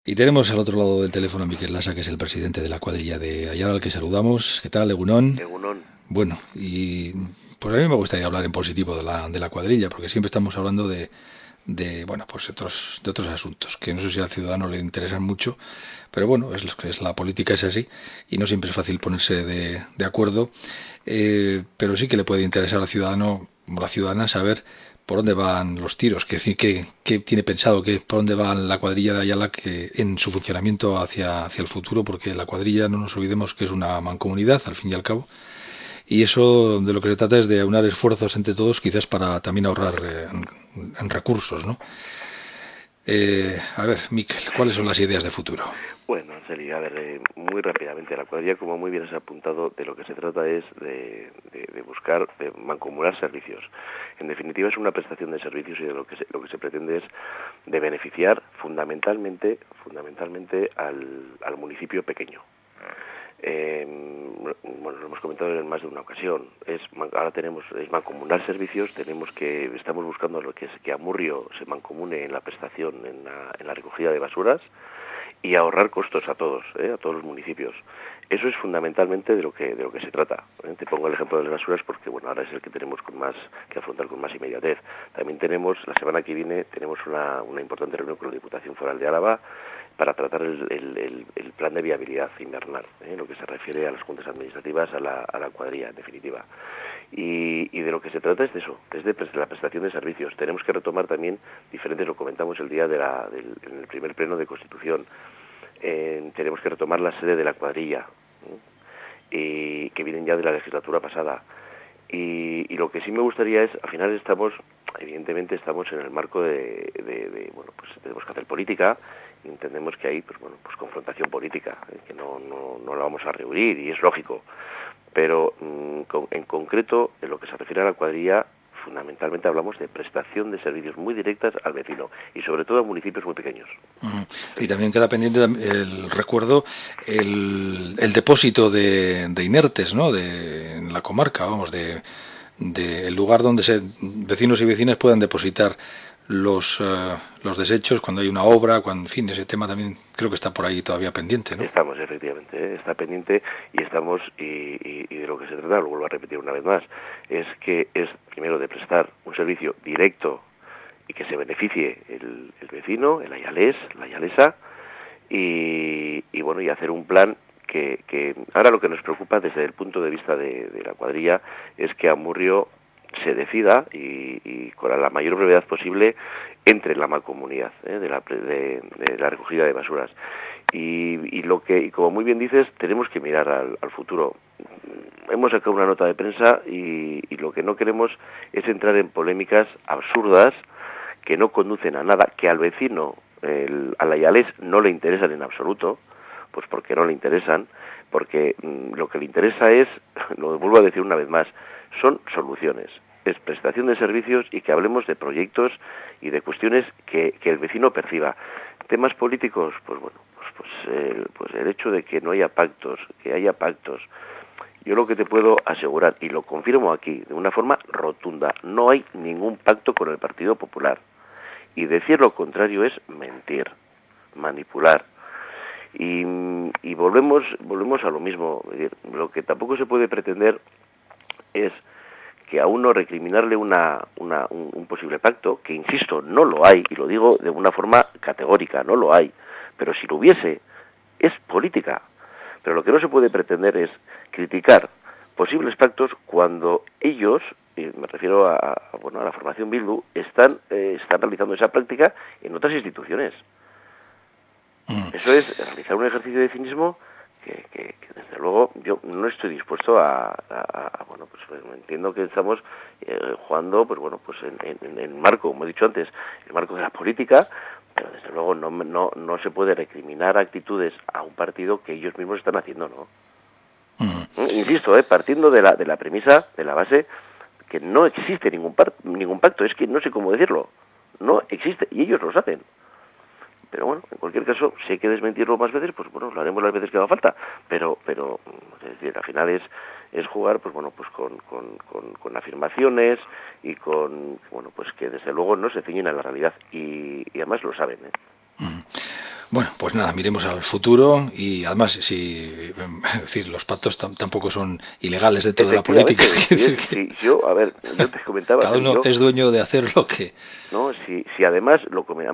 Y tenemos al otro lado del teléfono a Miquel Lasa, que es el presidente de la cuadrilla de Ayala, al que saludamos. ¿Qué tal, Egunon? Egunon. Bueno, y pues a mí me gustaría hablar en positivo de la cuadrilla, porque siempre estamos hablando bueno, pues de otros asuntos, que no sé si al ciudadano le interesan mucho, pero bueno, la política es así, y no siempre es fácil ponerse de acuerdo, pero sí que le puede interesar al ciudadano o la ciudadana saber por dónde van los tiros, qué tiene pensado, por dónde va la cuadrilla de Ayala que en su funcionamiento hacia el futuro, porque la cuadrilla, no nos olvidemos que es una mancomunidad, al fin y al cabo, y eso de lo que se trata es de aunar esfuerzos entre todos, quizás para también ahorrar en recursos, ¿no? A ver, Miquel, ¿cuáles son las ideas de futuro? Bueno, Angeli, a ver, muy rápidamente, la cuadrilla, como muy bien has apuntado, de lo que se trata es de buscar, de mancomunar servicios. En definitiva, es una prestación de servicios y de lo que se pretende es de beneficiar fundamentalmente al municipio pequeño. Bueno, lo hemos comentado en más de una ocasión. Ahora es mancomunar servicios. Estamos buscando que Amurrio se mancomune en la prestación, en la recogida de basuras y ahorrar costos a todos los municipios. Eso es fundamentalmente de lo que se trata. Te pongo el ejemplo de las basuras porque bueno, ahora es el que tenemos que afrontar con más inmediatez. También la semana que viene tenemos una importante reunión con la Diputación Foral de Álava para tratar el plan de viabilidad invernal, lo que se refiere a las juntas administrativas, a la cuadrilla, en definitiva. Y de lo que se trata es de eso, es de la prestación de servicios. Tenemos que retomar también diferentes, lo comentamos el día en el primer pleno de Constitución. Tenemos que retomar la sede de la cuadrilla, que vienen ya de la legislatura pasada. Y lo que sí me gustaría es, al final evidentemente estamos en el marco bueno, pues tenemos que hacer política, y entendemos que hay, pues bueno, pues confrontación política, que no la vamos a rehuir, y es lógico. Pero en concreto, en lo que se refiere a la cuadrilla, fundamentalmente hablamos de prestación de servicios muy directas al vecino, y sobre todo a municipios muy pequeños. Y también queda pendiente recuerdo, el depósito de inertes, ¿no? En la comarca, vamos, el lugar donde vecinos y vecinas puedan depositar los desechos cuando hay una obra, en fin, ese tema también creo que está por ahí todavía pendiente, ¿no? Estamos, efectivamente, está pendiente y de lo que se trata, lo vuelvo a repetir una vez más, es que es primero de prestar un servicio directo y que se beneficie el vecino, el ayalés, la ayalesa, y bueno, y hacer un plan que ahora lo que nos preocupa desde el punto de vista de la cuadrilla es que Amurrio se decida y con la mayor brevedad posible entre en la mancomunidad de la recogida de basuras. Y como muy bien dices, tenemos que mirar al futuro. Hemos sacado una nota de prensa y lo que no queremos es entrar en polémicas absurdas que no conducen a nada, que al vecino, al ayalés, no le interesan en absoluto, pues porque no le interesan, porque lo que le interesa es, lo vuelvo a decir una vez más, son soluciones, es prestación de servicios y que hablemos de proyectos y de cuestiones que el vecino perciba. Temas políticos, pues bueno, pues el hecho de que no haya pactos, que haya pactos. Yo lo que te puedo asegurar, y lo confirmo aquí de una forma rotunda, no hay ningún pacto con el Partido Popular. Y decir lo contrario es mentir, manipular. Y volvemos a lo mismo. Lo que tampoco se puede pretender es que a uno recriminarle un posible pacto, que insisto, no lo hay, y lo digo de una forma categórica, no lo hay, pero si lo hubiese, es política. Pero lo que no se puede pretender es criticar posibles pactos cuando ellos, y me refiero a la formación Bildu, están realizando esa práctica en otras instituciones. Eso es realizar un ejercicio de cinismo que desde luego yo no estoy dispuesto bueno, pues entiendo que estamos jugando, pues bueno, pues en el marco, como he dicho antes, el marco de la política, pero desde luego no se puede recriminar actitudes a un partido que ellos mismos están haciendo, ¿no? Insisto, partiendo de la premisa, de la base, que no existe ningún pacto, es que no sé cómo decirlo, no existe, y ellos lo saben. Pero bueno, en cualquier caso, si hay que desmentirlo más veces, pues bueno, lo haremos las veces que haga falta. Pero es decir, al final es jugar, pues bueno, pues con afirmaciones y bueno, pues que desde luego no se ciñen a la realidad. Y además lo saben, ¿eh? Bueno, pues nada, miremos al futuro y además, si, es decir, los pactos tampoco son ilegales dentro de la política. Efectivamente, yo, a ver, yo te comentaba, Cada uno Sergio, es dueño de hacer lo que... no, si además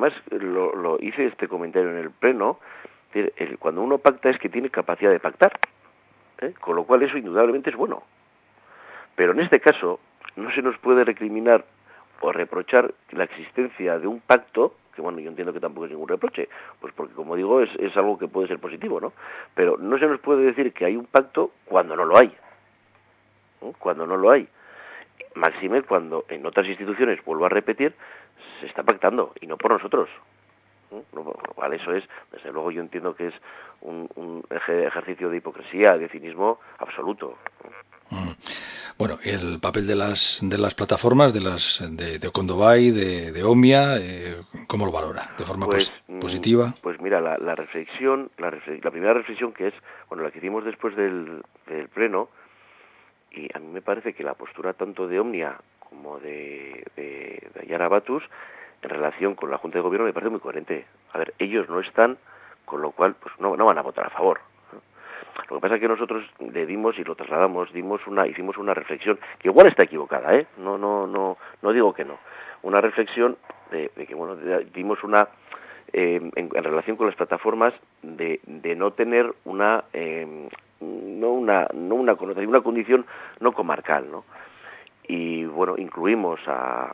lo hice este comentario en el pleno, es decir, cuando uno pacta es que tiene capacidad de pactar, ¿eh? Con lo cual eso indudablemente es bueno. Pero en este caso no se nos puede recriminar o reprochar la existencia de un pacto, que bueno, yo entiendo que tampoco es ningún reproche, pues porque como digo es algo que puede ser positivo, ¿no? Pero no se nos puede decir que hay un pacto cuando no lo hay, ¿no? Cuando no lo hay. Máxime cuando en otras instituciones, vuelvo a repetir, se está pactando y no por nosotros. ¿No? Por lo cual eso es, desde luego yo entiendo que es un ejercicio de hipocresía, de cinismo absoluto. Bueno, el papel de las plataformas, de Ocondovai, de Omnia, ¿cómo lo valora? ¿De forma positiva? Pues mira, la primera reflexión que es, bueno, la que hicimos después del pleno, y a mí me parece que la postura tanto de Omnia como de Ayara Batus en relación con la Junta de Gobierno me parece muy coherente. A ver, ellos no están, con lo cual pues no van a votar a favor. Lo que pasa es que nosotros le dimos y lo trasladamos, hicimos una reflexión que igual está equivocada, ¿eh? No digo que no. Una reflexión de que bueno, dimos en relación con las plataformas de no tener una connotación, una condición no comarcal, ¿no? Y bueno, incluimos a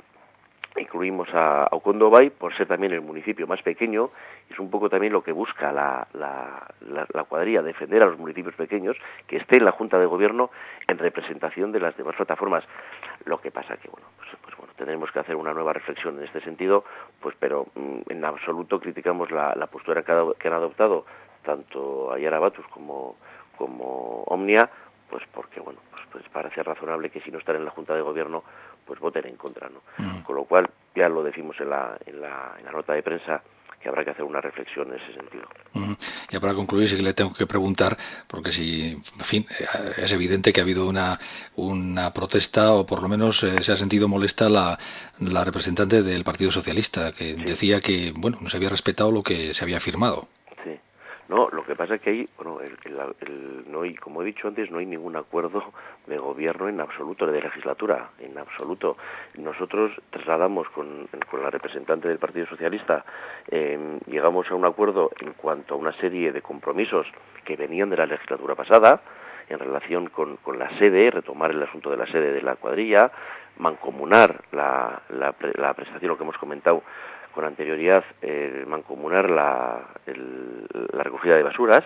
Ocondovai por ser también el municipio más pequeño. Es un poco también lo que busca la cuadrilla, defender a los municipios pequeños, que esté en la Junta de Gobierno en representación de las demás plataformas. Lo que pasa que bueno, pues tendremos que hacer una nueva reflexión en este sentido, pues pero en absoluto criticamos la postura que han adoptado tanto Ayara Batus como Omnia, pues porque bueno, pues parece razonable que si no están en la Junta de Gobierno pues voten en contra, ¿no? Con lo cual ya lo decimos en la nota de prensa que habrá que hacer una reflexión en ese sentido. Ya para concluir, sí que le tengo que preguntar, porque si, en fin, es evidente que ha habido una protesta, o por lo menos se ha sentido molesta la representante del Partido Socialista, que Sí. decía que, bueno, no se había respetado lo que se había firmado. Sí. No, lo que pasa es que ahí, bueno, no hay, como he dicho antes, no hay ningún acuerdo de gobierno en absoluto, de legislatura, en absoluto. Nosotros trasladamos con la representante del Partido Socialista, llegamos a un acuerdo en cuanto a una serie de compromisos que venían de la legislatura pasada, en relación con la sede, retomar el asunto de la sede de la cuadrilla, mancomunar la prestación, lo que hemos comentado con anterioridad, mancomunar la recogida de basuras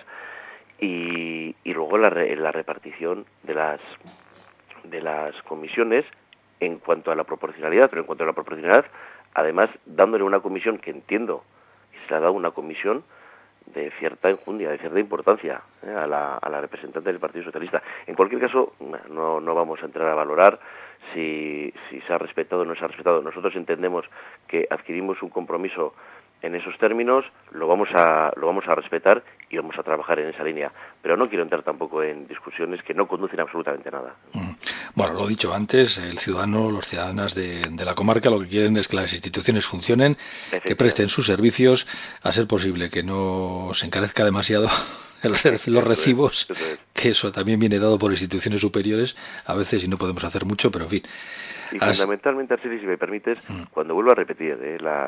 y luego la repartición de las comisiones en cuanto a la proporcionalidad, pero en cuanto a la proporcionalidad, además dándole una comisión que entiendo que se le ha dado una comisión de cierta enjundia, de cierta importancia a la representante del Partido Socialista. En cualquier caso, no vamos a entrar a valorar si se ha respetado o no se ha respetado. Nosotros entendemos que adquirimos un compromiso en esos términos, lo vamos a respetar y vamos a trabajar en esa línea. Pero no quiero entrar tampoco en discusiones que no conducen absolutamente a nada. Bueno, lo he dicho antes, los ciudadanas de la comarca lo que quieren es que las instituciones funcionen, que presten sus servicios, a ser posible que no se encarezca demasiado los recibos, que eso también viene dado por instituciones superiores, a veces y no podemos hacer mucho, pero en fin. Y fundamentalmente, Arcelis, si me permites, cuando vuelvo a repetir,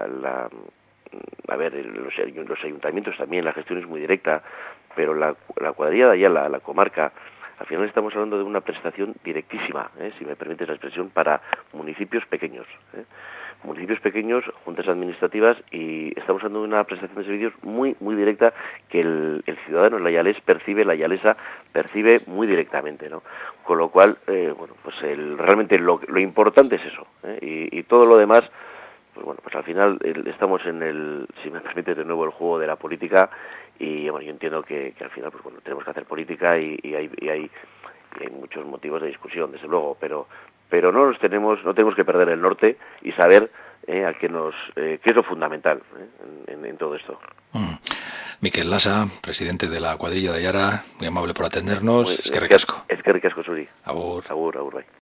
a ver, los ayuntamientos también, la gestión es muy directa, pero la cuadrilla de allá, la comarca, al final estamos hablando de una prestación directísima, si me permites la expresión, para municipios pequeños. Municipios pequeños, juntas administrativas, y estamos hablando de una prestación de servicios muy muy directa que el ciudadano, el ayalés, la ayalesa percibe muy directamente, ¿no? Con lo cual, bueno, pues realmente lo importante es eso, y todo lo demás, pues bueno, pues al final estamos si me permite de nuevo, el juego de la política, y bueno, yo entiendo que al final pues bueno, tenemos que hacer política y hay muchos motivos de discusión, desde luego, pero no tenemos que perder el norte y saber qué es lo fundamental en todo esto. Miquel Lasa, presidente de la cuadrilla de Ayara, muy amable por atendernos. Eskerrik asko. Eskerrik asko, Suri. Agur. Agur, bai.